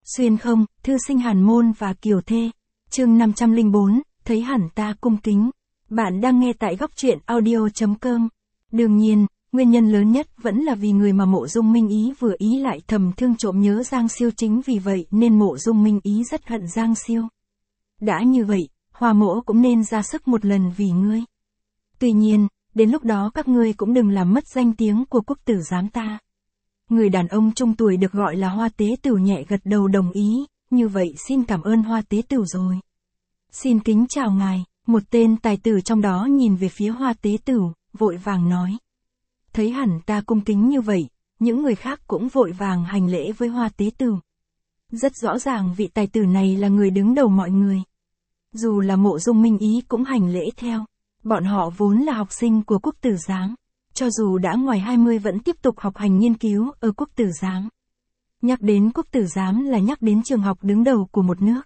Xuyên không, thư sinh Hàn Môn và Kiều Thê. Chương 504, thấy hẳn ta cung kính. Bạn đang nghe tại góc truyện audio.com. Đương nhiên, nguyên nhân lớn nhất vẫn là vì người mà Mộ Dung Minh Ý vừa ý lại thầm thương trộm nhớ Giang Siêu, chính vì vậy nên Mộ Dung Minh Ý rất hận Giang Siêu. Đã như vậy, Hoa Mỗ cũng nên ra sức một lần vì ngươi. Tuy nhiên, đến lúc đó các ngươi cũng đừng làm mất danh tiếng của quốc tử giám ta. Người đàn ông trung tuổi được gọi là Hoa Tế Tửu nhẹ gật đầu đồng ý, như vậy xin cảm ơn Hoa Tế Tửu rồi. Xin kính chào ngài, một tên tài tử trong đó nhìn về phía Hoa Tế Tửu, vội vàng nói. Thấy hẳn ta cung kính như vậy, những người khác cũng vội vàng hành lễ với Hoa Tế Tửu. Rất rõ ràng vị tài tử này là người đứng đầu mọi người. Dù là Mộ Dung Minh Ý cũng hành lễ theo. Bọn họ vốn là học sinh của quốc tử giám. Cho dù đã ngoài 20 vẫn tiếp tục học hành nghiên cứu ở quốc tử giám. Nhắc đến quốc tử giám là nhắc đến trường học đứng đầu của một nước.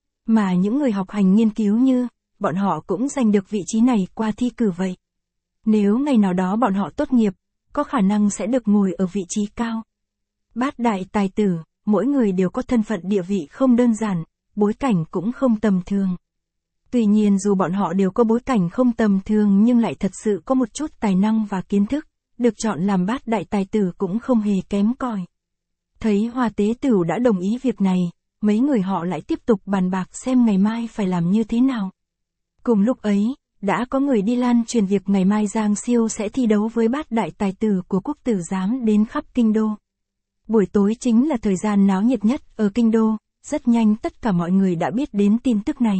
Mà những người học hành nghiên cứu như, bọn họ cũng giành được vị trí này qua thi cử vậy. Nếu ngày nào đó bọn họ tốt nghiệp, có khả năng sẽ được ngồi ở vị trí cao. Bát đại tài tử, mỗi người đều có thân phận địa vị không đơn giản, bối cảnh cũng không tầm thường. Tuy nhiên dù bọn họ đều có bối cảnh không tầm thường nhưng lại thật sự có một chút tài năng và kiến thức, được chọn làm bát đại tài tử cũng không hề kém cỏi. Thấy Hoa Tế Tửu đã đồng ý việc này, mấy người họ lại tiếp tục bàn bạc xem ngày mai phải làm như thế nào. Cùng lúc ấy, đã có người đi lan truyền việc ngày mai Giang Siêu sẽ thi đấu với bát đại tài tử của quốc tử giám đến khắp kinh đô. Buổi tối chính là thời gian náo nhiệt nhất ở kinh đô, rất nhanh tất cả mọi người đã biết đến tin tức này.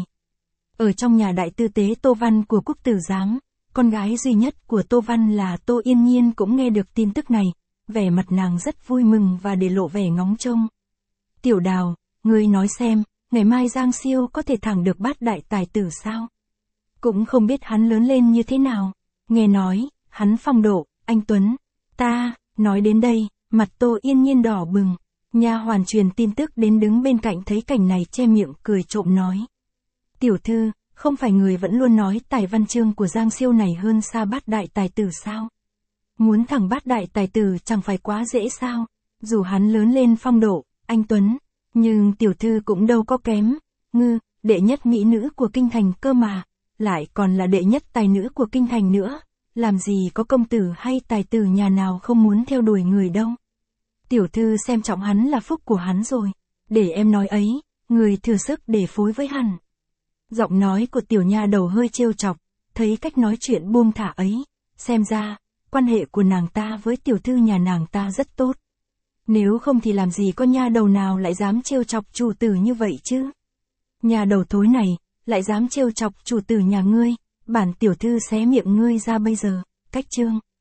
Ở trong nhà đại tư tế Tô Văn của quốc tử giám, con gái duy nhất của Tô Văn là Tô Yên Nhiên cũng nghe được tin tức này, vẻ mặt nàng rất vui mừng và để lộ vẻ ngóng trông. Tiểu Đào, ngươi nói xem, ngày mai Giang Siêu có thể thẳng được bát đại tài tử sao? Cũng không biết hắn lớn lên như thế nào, nghe nói, hắn phong độ, anh Tuấn, nói đến đây, mặt Tô Yên Nhiên đỏ bừng, nha hoàn truyền tin tức đến đứng bên cạnh thấy cảnh này che miệng cười trộm nói. Tiểu thư, không phải người vẫn luôn nói tài văn chương của Giang Siêu này hơn xa bát đại tài tử sao? Muốn thẳng bát đại tài tử chẳng phải quá dễ sao? Dù hắn lớn lên phong độ, anh Tuấn, nhưng tiểu thư cũng đâu có kém. Đệ nhất mỹ nữ của kinh thành cơ mà, lại còn là đệ nhất tài nữ của kinh thành nữa. Làm gì có công tử hay tài tử nhà nào không muốn theo đuổi người đâu. Tiểu thư xem trọng hắn là phúc của hắn rồi. Để em nói ấy, người thừa sức để phối với hắn. Giọng nói của tiểu nha đầu hơi trêu chọc, thấy cách nói chuyện buông thả ấy, xem ra, quan hệ của nàng ta với tiểu thư nhà nàng ta rất tốt. Nếu không thì làm gì có nha đầu nào lại dám trêu chọc chủ tử như vậy chứ? Nha đầu thối này, lại dám trêu chọc chủ tử nhà ngươi, bản tiểu thư xé miệng ngươi ra bây giờ, cách chương.